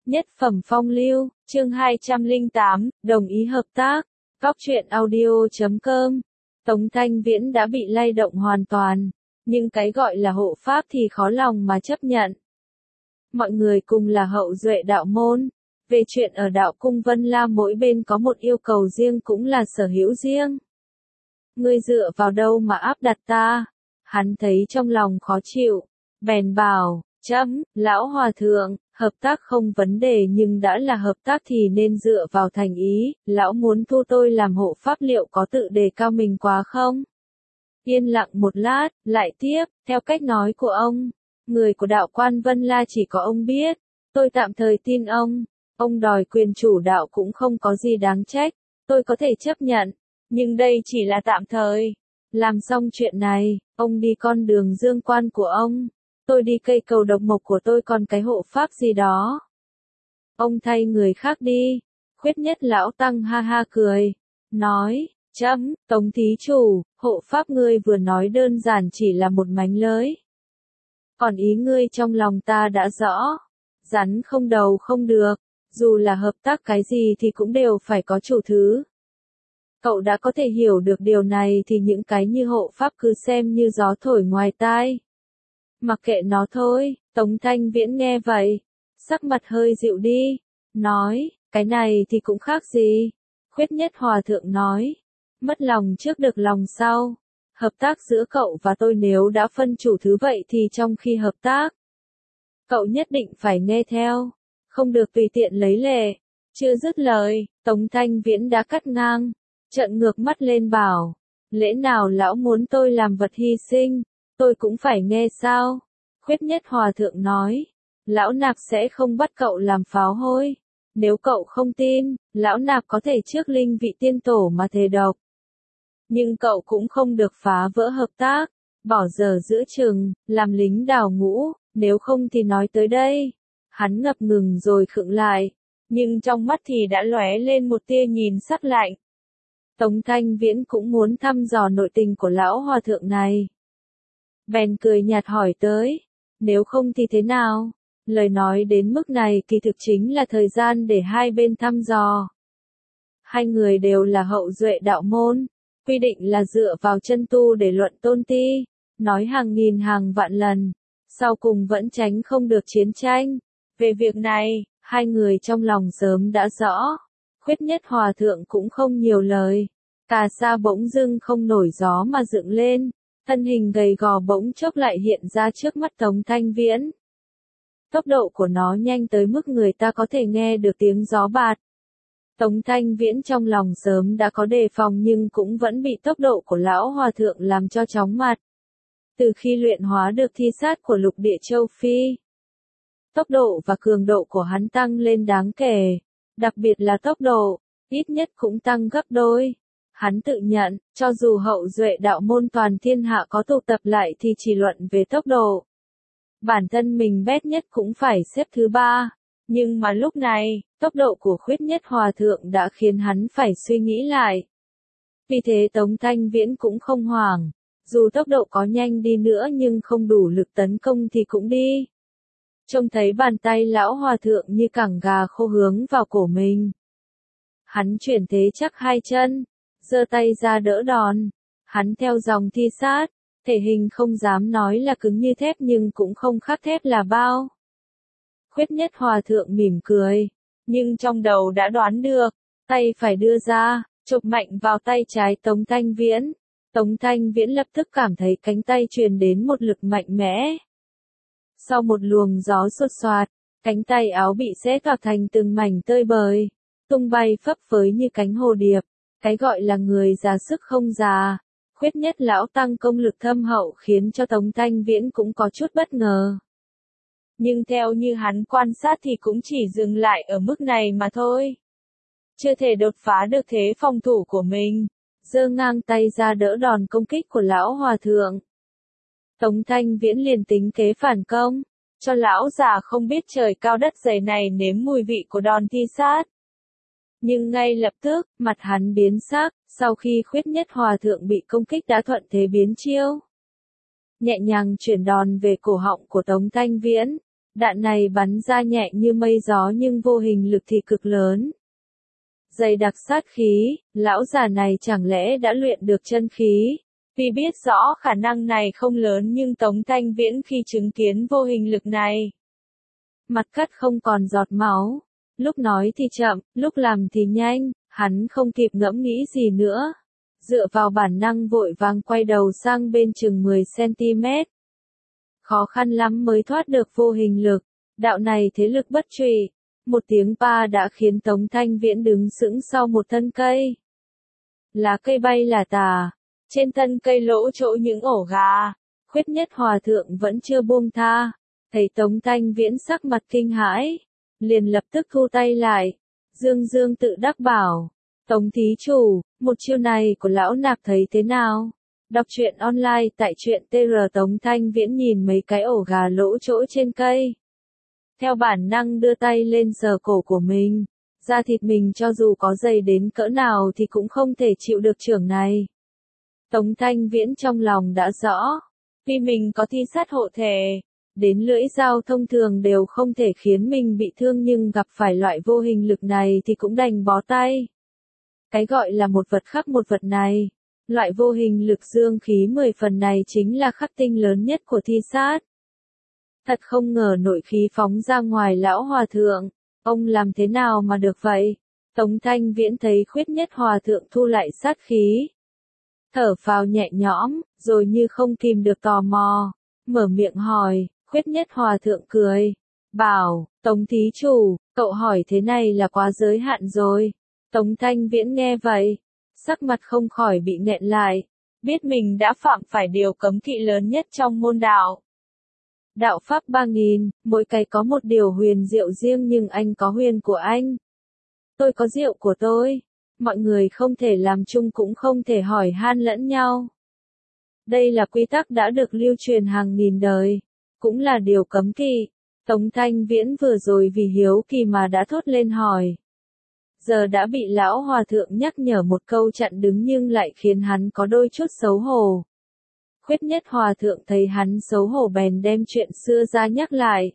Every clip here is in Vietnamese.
Nhất phẩm phong lưu, chương 208, đồng ý hợp tác. Góc truyện audio.com. Tống Thanh Viễn đã bị lay động hoàn toàn, nhưng cái gọi là hộ pháp thì khó lòng mà chấp nhận. Mọi người cùng là hậu duệ đạo môn. Về chuyện ở đạo cung Vân La mỗi bên có một yêu cầu riêng cũng là sở hữu riêng. Ngươi dựa vào đâu mà áp đặt ta? Hắn thấy trong lòng khó chịu, bèn bảo, lão hòa thượng, hợp tác không vấn đề nhưng đã là hợp tác thì nên dựa vào thành ý, lão muốn thu tôi làm hộ pháp liệu có tự đề cao mình quá không? Yên lặng một lát, lại tiếp, theo cách nói của ông, người của đạo quan Vân La chỉ có ông biết, tôi tạm thời tin ông đòi quyền chủ đạo cũng không có gì đáng trách, tôi có thể chấp nhận, nhưng đây chỉ là tạm thời. Làm xong chuyện này, ông đi con đường dương quan của ông. Tôi đi cây cầu độc mộc của tôi còn cái hộ pháp gì đó. Ông thay người khác đi. Khuyết Nhất lão tăng ha ha cười. Nói, Tống thí chủ, hộ pháp ngươi vừa nói đơn giản chỉ là một mánh lưới. Còn ý ngươi trong lòng ta đã rõ. Rắn không đầu không được. Dù là hợp tác cái gì thì cũng đều phải có chủ thứ. Cậu đã có thể hiểu được điều này thì những cái như hộ pháp cứ xem như gió thổi ngoài tai. Mặc kệ nó thôi, Tống Thanh Viễn nghe vậy, sắc mặt hơi dịu đi, nói, cái này thì cũng khác gì. Khuyết Nhất hòa thượng nói, mất lòng trước được lòng sau, hợp tác giữa cậu và tôi nếu đã phân chủ thứ vậy thì trong khi hợp tác, cậu nhất định phải nghe theo, không được tùy tiện lấy lệ. Chưa dứt lời, Tống Thanh Viễn đã cắt ngang, trợn ngược mắt lên bảo, lẽ nào lão muốn tôi làm vật hy sinh? Tôi cũng phải nghe sao? Khuyết Nhất hòa thượng nói, lão nạp sẽ không bắt cậu làm pháo hôi. Nếu cậu không tin, lão nạp có thể trước linh vị tiên tổ mà thề độc. Nhưng cậu cũng không được phá vỡ hợp tác, bỏ dở giữa chừng, làm lính đào ngũ, nếu không thì nói tới đây. Hắn ngập ngừng rồi khựng lại, nhưng trong mắt thì đã lóe lên một tia nhìn sắc lạnh. Tống Thanh Viễn cũng muốn thăm dò nội tình của lão hòa thượng này. Bèn cười nhạt hỏi tới, nếu không thì thế nào? Lời nói đến mức này kỳ thực chính là thời gian để hai bên thăm dò. Hai người đều là hậu duệ đạo môn, quy định là dựa vào chân tu để luận tôn ti, nói hàng nghìn hàng vạn lần, sau cùng vẫn tránh không được chiến tranh. Về việc này, hai người trong lòng sớm đã rõ, Khuyết Nhất hòa thượng cũng không nhiều lời, cà sa bỗng dưng không nổi gió mà dựng lên. Thân hình gầy gò bỗng chốc lại hiện ra trước mắt Tống Thanh Viễn. Tốc độ của nó nhanh tới mức người ta có thể nghe được tiếng gió bạt. Tống Thanh Viễn trong lòng sớm đã có đề phòng nhưng cũng vẫn bị tốc độ của lão hòa thượng làm cho chóng mặt. Từ khi luyện hóa được thi sát của lục địa châu Phi, tốc độ và cường độ của hắn tăng lên đáng kể, đặc biệt là tốc độ, ít nhất cũng tăng gấp đôi. Hắn tự nhận, cho dù hậu duệ đạo môn toàn thiên hạ có tụ tập lại thì chỉ luận về tốc độ. Bản thân mình bét nhất cũng phải xếp thứ 3. Nhưng mà lúc này, tốc độ của Khuyết Nhất hòa thượng đã khiến hắn phải suy nghĩ lại. Vì thế Tống Thanh Viễn cũng không hoảng. Dù tốc độ có nhanh đi nữa nhưng không đủ lực tấn công thì cũng đi. Trông thấy bàn tay lão hòa thượng như cẳng gà khô hướng vào cổ mình. Hắn chuyển thế chắc hai chân. Giơ tay ra đỡ đòn, hắn theo dòng thi sát, thể hình không dám nói là cứng như thép nhưng cũng không khác thép là bao. Khuyết Nhất hòa thượng mỉm cười, nhưng trong đầu đã đoán được, tay phải đưa ra, chụp mạnh vào tay trái Tống Thanh Viễn. Tống Thanh Viễn lập tức cảm thấy cánh tay truyền đến một lực mạnh mẽ. Sau một luồng gió xuột xoạt, cánh tay áo bị xé toạc thành từng mảnh tơi bời, tung bay phấp phới như cánh hồ điệp. Cái gọi là người già sức không già, Khuyết Nhất lão tăng công lực thâm hậu khiến cho Tống Thanh Viễn cũng có chút bất ngờ. Nhưng theo như hắn quan sát thì cũng chỉ dừng lại ở mức này mà thôi. Chưa thể đột phá được thế phòng thủ của mình, giơ ngang tay ra đỡ đòn công kích của lão hòa thượng. Tống Thanh Viễn liền tính kế phản công, cho lão già không biết trời cao đất dày này nếm mùi vị của đòn thi sát. Nhưng ngay lập tức, mặt hắn biến sắc, sau khi Khuyết Nhất hòa thượng bị công kích đã thuận thế biến chiêu. Nhẹ nhàng chuyển đòn về cổ họng của Tống Thanh Viễn, Đạn này bắn ra nhẹ như mây gió nhưng vô hình lực thì cực lớn. Dày đặc sát khí, lão già này chẳng lẽ đã luyện được chân khí? Vì biết rõ khả năng này không lớn nhưng Tống Thanh Viễn khi chứng kiến vô hình lực này, mặt cắt không còn giọt máu. Lúc nói thì chậm, lúc làm thì nhanh, hắn không kịp ngẫm nghĩ gì nữa. Dựa vào bản năng vội vàng quay đầu sang bên chừng 10 cm. Khó khăn lắm mới thoát được vô hình lực. Đạo này thế lực bất trụy. Một tiếng pa đã khiến Tống Thanh Viễn đứng sững sau một thân cây. Lá cây bay là tà. Trên thân cây lỗ chỗ những ổ gà. Khuyết Nhất Hòa Thượng vẫn chưa buông tha. Thấy Tống Thanh Viễn sắc mặt kinh hãi, liền lập tức thu tay lại. Dương Dương tự đắc bảo, Tống thí chủ, một chiêu này của lão nạp thấy thế nào? Đọc truyện online tại truyện TR. Tống Thanh Viễn nhìn mấy cái ổ gà lỗ chỗ trên cây. Theo bản năng đưa tay lên sờ cổ của mình. Da thịt mình cho dù có dày đến cỡ nào thì cũng không thể chịu được chưởng này. Tống Thanh Viễn trong lòng đã rõ. Vì mình có thi sát hộ thể. Đến lưỡi dao thông thường đều không thể khiến mình bị thương nhưng gặp phải loại vô hình lực này thì cũng đành bó tay. Cái gọi là một vật khắc một vật này. Loại vô hình lực dương khí 10 phần này chính là khắc tinh lớn nhất của thi sát. Thật không ngờ nội khí phóng ra ngoài lão hòa thượng. Ông làm thế nào mà được vậy? Tống Thanh Viễn thấy Khuyết Nhất Hòa Thượng thu lại sát khí. Thở phào nhẹ nhõm, rồi như không kìm được tò mò. Mở miệng hỏi, Khuyết Nhất Hòa Thượng cười. Bảo, Tống thí chủ, cậu hỏi thế này là quá giới hạn rồi. Tống Thanh Viễn nghe vậy. Sắc mặt không khỏi bị nghẹn lại. Biết mình đã phạm phải điều cấm kỵ lớn nhất trong môn đạo. Đạo pháp 3000, mỗi cái có một điều huyền diệu riêng nhưng anh có huyền của anh. Tôi có diệu của tôi. Mọi người không thể làm chung cũng không thể hỏi han lẫn nhau. Đây là quy tắc đã được lưu truyền hàng nghìn đời. Cũng là điều cấm kỵ. Tống Thanh Viễn vừa rồi vì hiếu kỳ mà đã thốt lên hỏi. Giờ đã bị lão hòa thượng nhắc nhở một câu chặn đứng nhưng lại khiến hắn có đôi chút xấu hổ. Khuyết Nhất Hòa Thượng thấy hắn xấu hổ bèn đem chuyện xưa ra nhắc lại.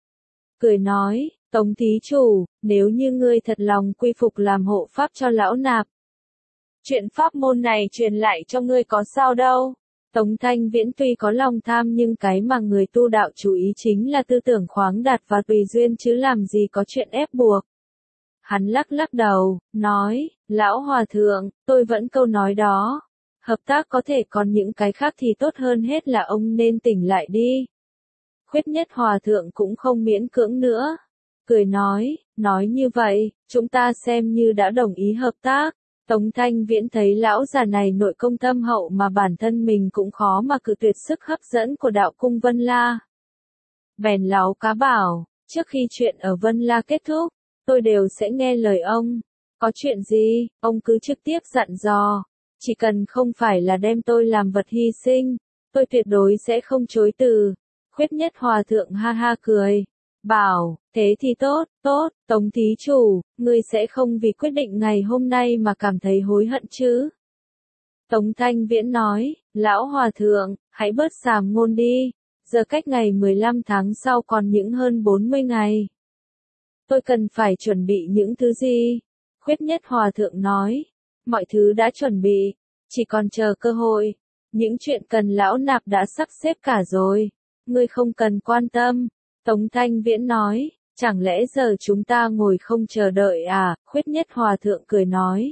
Cười nói, Tống thí chủ, nếu như ngươi thật lòng quy phục làm hộ pháp cho lão nạp. Chuyện pháp môn này truyền lại cho ngươi có sao đâu. Tống Thanh Viễn tuy có lòng tham nhưng cái mà người tu đạo chú ý chính là tư tưởng khoáng đạt và tùy duyên chứ làm gì có chuyện ép buộc. Hắn lắc lắc đầu, nói, lão hòa thượng, tôi vẫn câu nói đó. Hợp tác có thể còn những cái khác thì tốt hơn hết là ông nên tỉnh lại đi. Khuyết Nhất Hòa Thượng cũng không miễn cưỡng nữa. Cười nói như vậy, chúng ta xem như đã đồng ý hợp tác. Tống Thanh Viễn thấy lão già này nội công thâm hậu mà bản thân mình cũng khó mà cự tuyệt sức hấp dẫn của đạo cung Vân La. Bèn láu cá bảo, trước khi chuyện ở Vân La kết thúc, tôi đều sẽ nghe lời ông. Có chuyện gì, ông cứ trực tiếp dặn dò. Chỉ cần không phải là đem tôi làm vật hy sinh, tôi tuyệt đối sẽ không chối từ. Khuyết Nhất Hòa Thượng ha ha cười. Bảo, thế thì tốt, Tống thí chủ, ngươi sẽ không vì quyết định ngày hôm nay mà cảm thấy hối hận chứ? Tống Thanh Viễn nói, lão hòa thượng, hãy bớt sàm ngôn đi, giờ cách ngày 15 tháng sau còn những hơn 40 ngày. Tôi cần phải chuẩn bị những thứ gì? Khuyết Nhất Hòa Thượng nói, mọi thứ đã chuẩn bị, chỉ còn chờ cơ hội. Những chuyện cần lão nạp đã sắp xếp cả rồi, ngươi không cần quan tâm. Tống Thanh Viễn nói, chẳng lẽ giờ chúng ta ngồi không chờ đợi à? Khuyết Nhất Hòa Thượng cười nói.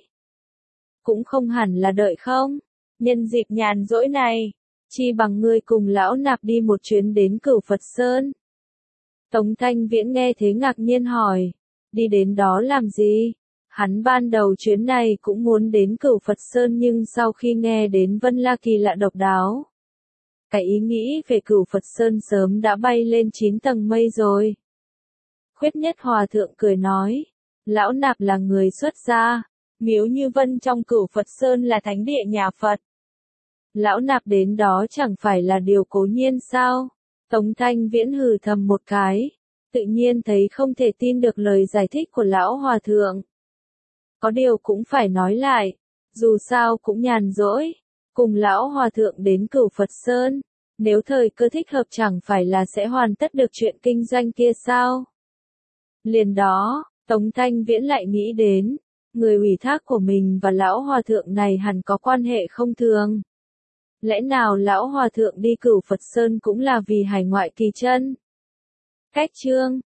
Cũng không hẳn là đợi không? Nhân dịp nhàn rỗi này, chi bằng ngươi cùng lão nạp đi một chuyến đến Cửu Phật Sơn. Tống Thanh Viễn nghe thế ngạc nhiên hỏi, đi đến đó làm gì? Hắn ban đầu chuyến này cũng muốn đến Cửu Phật Sơn nhưng sau khi nghe đến Vân La kỳ lạ độc đáo. Cái ý nghĩ về Cửu Phật Sơn sớm đã bay lên 9 tầng mây rồi. Khuyết Nhất Hòa Thượng cười nói, lão nạp là người xuất gia, Miếu Như Vân trong Cửu Phật Sơn là thánh địa nhà Phật. Lão nạp đến đó chẳng phải là điều cố nhiên sao? Tống Thanh Viễn hừ thầm một cái, tự nhiên thấy không thể tin được lời giải thích của lão hòa thượng. Có điều cũng phải nói lại, dù sao cũng nhàn rỗi, cùng lão hòa thượng đến Cửu Phật Sơn, Nếu thời cơ thích hợp chẳng phải là sẽ hoàn tất được chuyện kinh doanh kia sao? Liền đó, Tống Thanh Viễn lại nghĩ đến, người ủy thác của mình và lão hòa thượng này hẳn có quan hệ không thường. Lẽ nào lão hòa thượng đi Cửu Phật Sơn cũng là vì hải ngoại kỳ chân? Cách chương